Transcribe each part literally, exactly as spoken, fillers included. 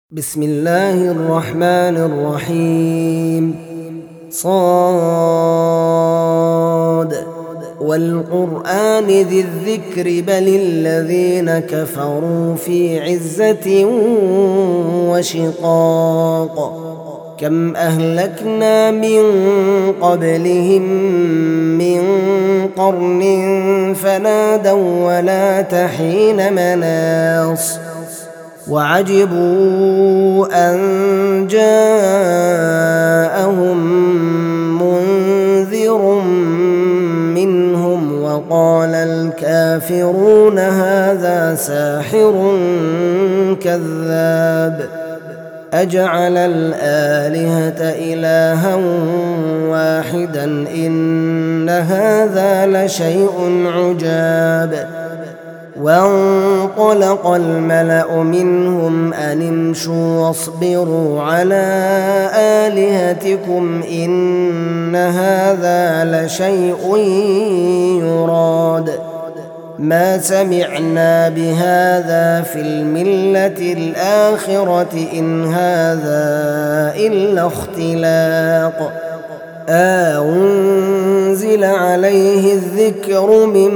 بسم الله الرحمن الرحيم. صاد والقرآن ذي الذكر بل الذين كفروا في عزة وشقاق. كم أهلكنا من قبلهم من قرن فنادوا ولا تحين مناص وعجبوا أن جاءهم منذر منهم وقال الكافرون هذا ساحر كذاب أجعل الآلهة إلها واحدا إن هذا لشيء عجاب. وانطلق الملأ منهم أن امشوا واصبروا على آلهتكم إن هذا لشيء يراد ما سمعنا بهذا في الملة الآخرة إن هذا إلا اختلاق أنزل عليه الذكر من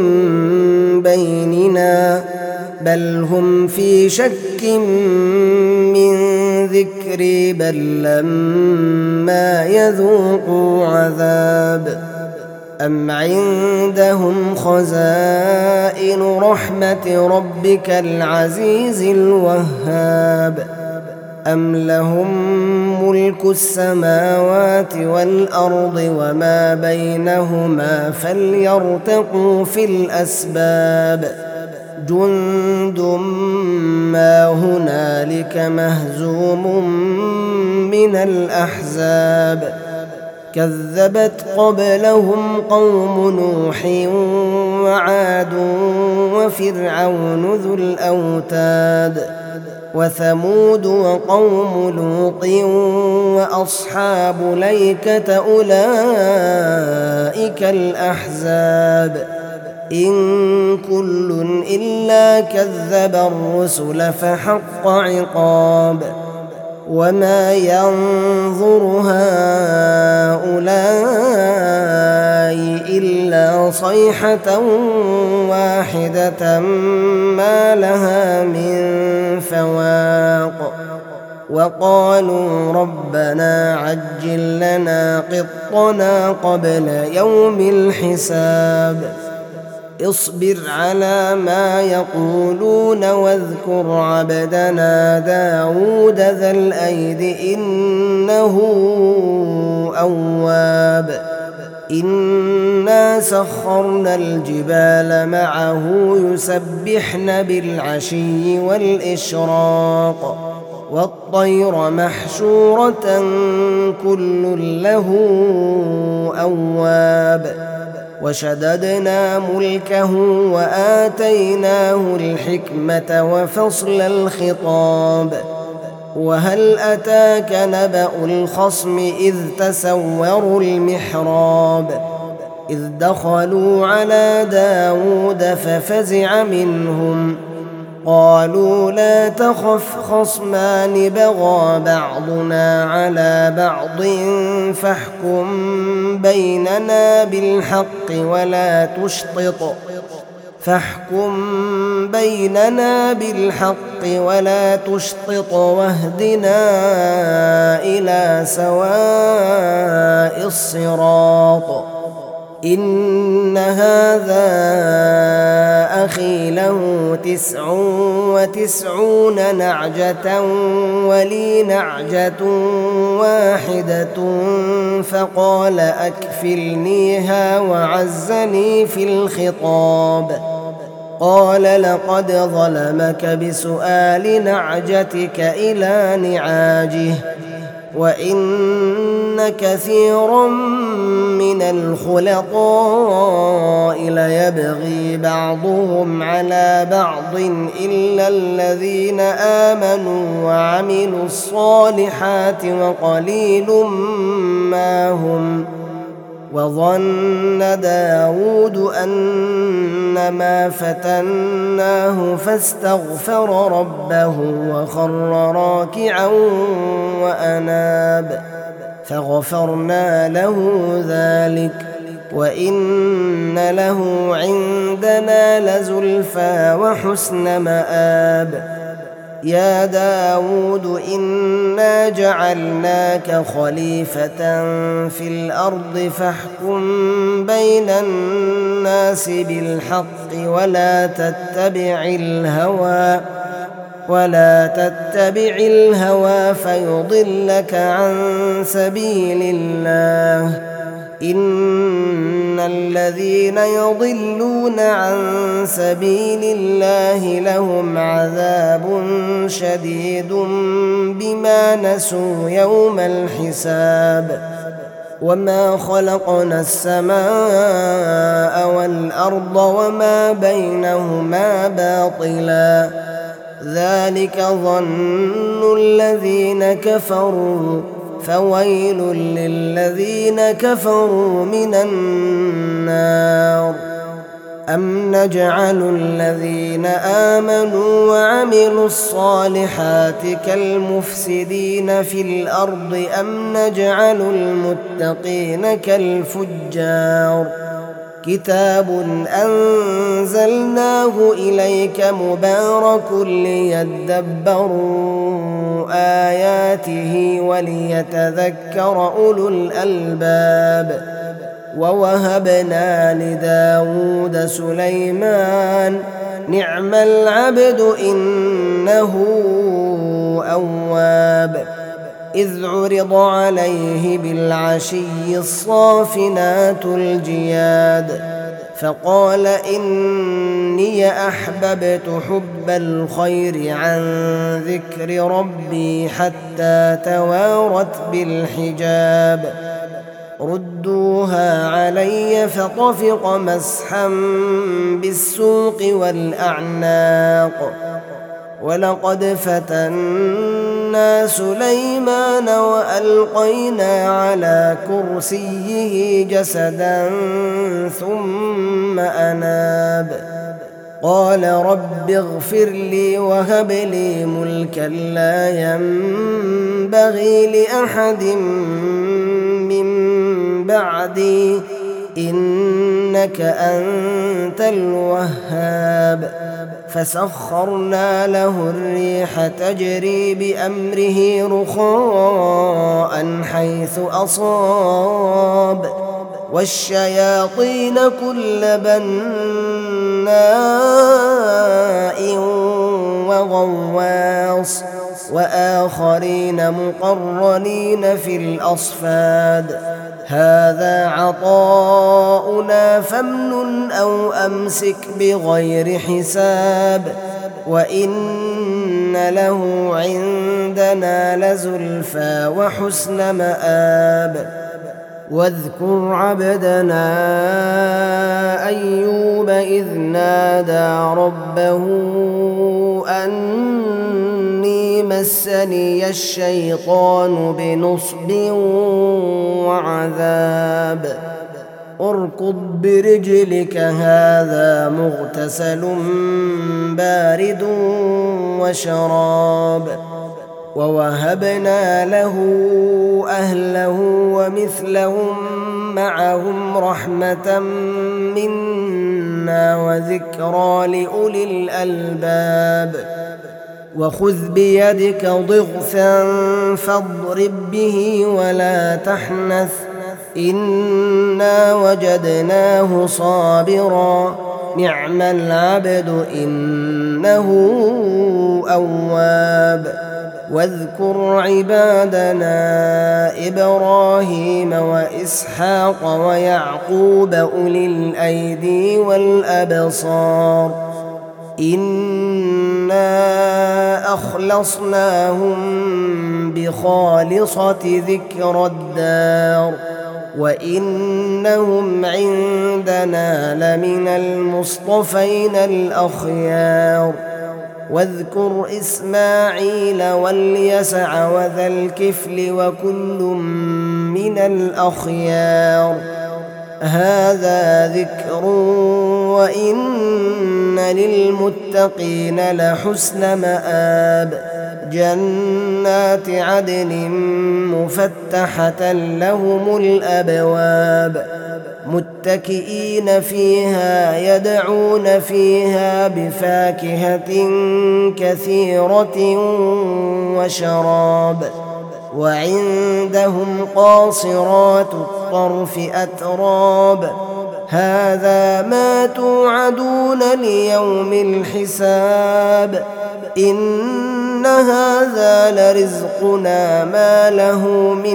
بيننا بل هم في شك من ذكري بل لما يذوقوا عذاب أم عندهم خزائن رحمة ربك العزيز الوهاب أم لهم ملك السماوات والأرض وما بينهما فليرتقوا في الأسباب جند ما هنالك مهزوم من الأحزاب كذبت قبلهم قوم نوح وعاد وفرعون ذو الأوتاد وثمود وقوم لوط وأصحاب ليكة أولئك الأحزاب إن كل إلا كذب الرسل فحق عقاب وما ينظر هؤلاء إلا صيحة واحدة ما لها من فواق وقالوا ربنا عجل لنا قطنا قبل يوم الحساب اصبر على ما يقولون واذكر عبدنا داود ذا الأيد إنه أواب إنا سخرنا الجبال معه يسبحن بالعشي والإشراق والطير محشورة كل له أواب وشددنا ملكه وآتيناه الحكمة وفصل الخطاب وهل أتاك نبأ الخصم إذ تسوروا المحراب إذ دخلوا على داود ففزع منهم قالوا لا تخف خصمان بغى بعضنا على بعض فاحكم بيننا بالحق ولا تشطط فاحكم بيننا بالحق ولا تشطط واهدنا إلى سواء الصراط إن هذا أخي له تسع وتسعون نعجة ولي نعجة واحدة فقال أكفلنيها وعزني في الخطاب قال لقد ظلمك بسؤال نعجتك إلى نعاجه وإن كثيرا من الخلطاء ليبغي بعضهم على بعض إلا الذين آمنوا وعملوا الصالحات وقليل ما هم وظن داود أنما فتناه فاستغفر ربه وخر راكعا وأناب فغفرنا له ذلك وإن له عندنا لزلفى وحسن مآب. يا داود إنا جعلناك خليفة في الأرض فاحكم بين الناس بالحق ولا تتبع الهوى ولا تتبع الهوى فيضلك عن سبيل الله. إن الذين يضلون عن سبيل الله لهم عذاب شديد بما نسوا يوم الحساب. وما خلقنا السماء والأرض وما بينهما باطلا ذلك ظن الذين كفروا فويل للذين كفروا من النار. أم نجعل الذين آمنوا وعملوا الصالحات كالمفسدين في الأرض أم نجعل المتقين كالفجار. كتاب أنزلناه إليك مبارك ليدبروا آياته وليتذكر أولو الألباب. ووهبنا لداود سليمان نعم العبد إنه أواب. إذ عرض عليه بالعشي الصافنات الجياد فقال إني أحببت حب الخير عن ذكر ربي حتى توارت بالحجاب. ردوها علي فطفق مسحا بالسوق والأعناق. ولقد فتنا سليمان وألقينا على كرسيه جسدا ثم أناب. قال رب اغفر لي وهب لي ملكا لا ينبغي لأحد من بعدي إنك أنت الوهاب. فسخرنا له الريح تجري بأمره رخاء حيث أصاب والشياطين كل بناء وغواص وآخرين مقرنين في الأصفاد. هذا عطاؤنا فامنن أو أمسك بغير حساب وإن له عندنا لزلفى وحسن مآب. واذكر عبدنا أيوب إذ نادى ربه أني مسني الشيطان بنصب وعذاب. اركض برجلك هذا مغتسل بارد وشراب. ووهبنا له أهله ومثلهم معهم رحمة منا وذكرى لأولي الألباب. وخذ بيدك ضغثا فاضرب به ولا تحنث إنا وجدناه صابرا نعم العبد إنه أواب. واذكر عبادنا إبراهيم وإسحاق ويعقوب أولي الأيدي والأبصار إنا أخلصناهم بخالصة ذكر الدار وإنهم عندنا لمن المصطفين الأخيار. واذكر إسماعيل واليسع وذا الكفل وكل من الأخيار. هذا ذكر وإن للمتقين لحسن مآب جنات عدن مفتحة لهم الأبواب متكئين فيها يدعون فيها بفاكهة كثيرة وشراب وعندهم قاصرات الطرف أتراب هذا ما توعدون ليوم الحساب إن هذا لرزقنا ما له من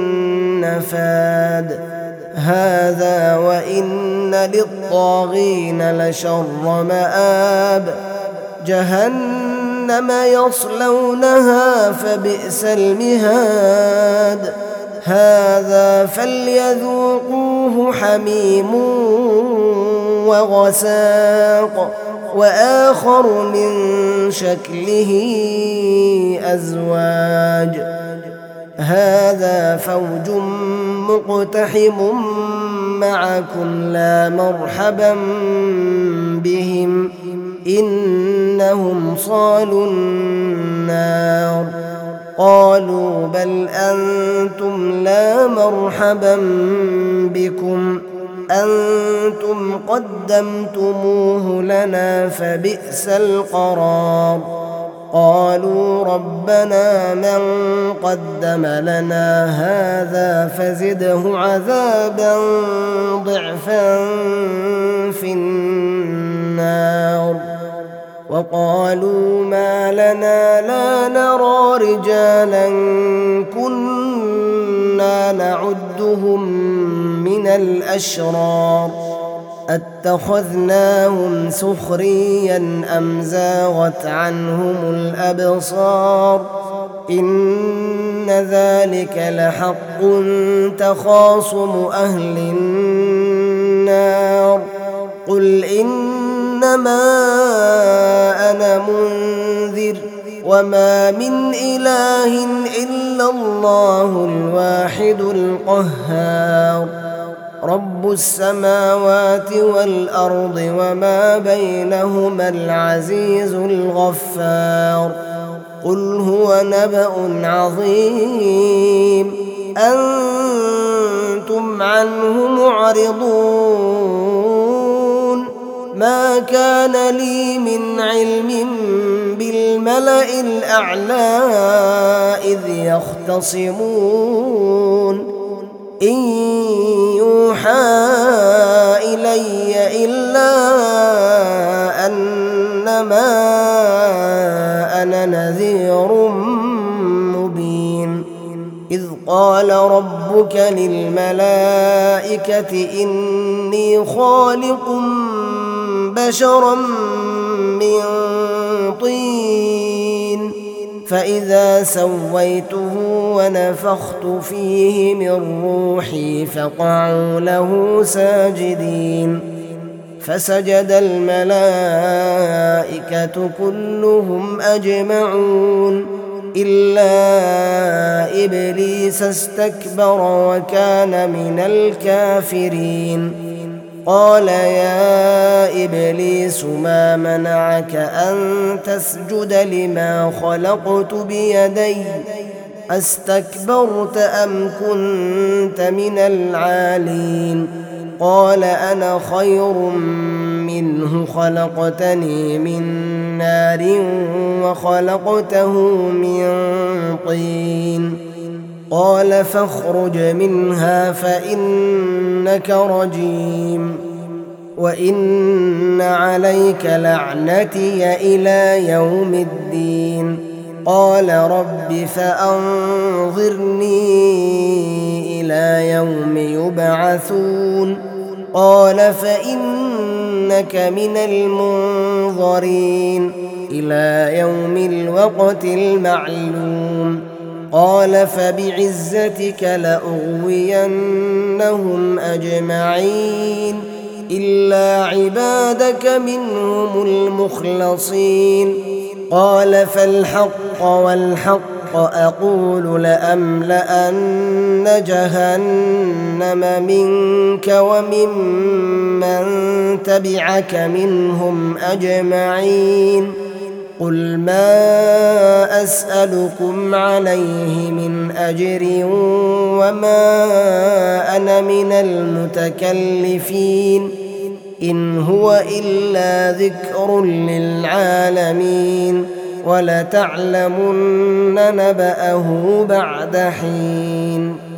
نفاد هذا وإن للطاغين لشر مآب جهنم يصلونها فبئس المهاد هذا فليذوقوه حميم وغساق وآخر من شكله أزواج هذا فوج مقتحم معكم لا مرحبا بهم إنهم صالوا النار قالوا بل أنتم لا مرحبا بكم أنتم قدمتموه لنا فبئس القرار قالوا ربنا من قدم لنا هذا فزده عذابا ضعفا في النار وقالوا ما لنا لا نرى رجالا كنا نعدهم من الأشرار أتخذناهم سخريا أم زاغت عنهم الأبصار إن ذلك لحق تخاصم أهل النار قل إنما أنا منذر وما من إله إلا الله الواحد القهار رب السماوات والأرض وما بينهما العزيز الغفار قل هو نبأ عظيم أنتم عنه معرضون ما كان لي من علم بالملأ الأعلى إذ يختصمون إن يوحى إلي إلا أنما أنا نذير مبين إذ قال ربك للملائكة إني خالق بشرا من طين فإذا سويته ونفخت فيه من روحي فقعوا له ساجدين فسجد الملائكة كلهم أجمعون إلا إبليس استكبر وكان من الكافرين قال يا إبليس ما منعك أن تسجد لما خلقت بيدي أستكبرت أم كنت من العالين قال أنا خير منه خلقتني من نار وخلقته من طين قال فاخرج منها فإنك رجيم وإن عليك لعنتي إلى يوم الدين قال رب فأنظرني إلى يوم يبعثون قال فإنك من المنظرين إلى يوم الوقت المعلوم قال فبعزتك لأغوينهم أجمعين إلا عبادك منهم المخلصين قال فالحق والحق أقول لأملأن جهنم منك وممن تبعك منهم أجمعين قل ما أسألكم عليه من أجر وما أنا من المتكلفين إن هو إلا ذكر للعالمين ولتعلمن نبأه بعد حين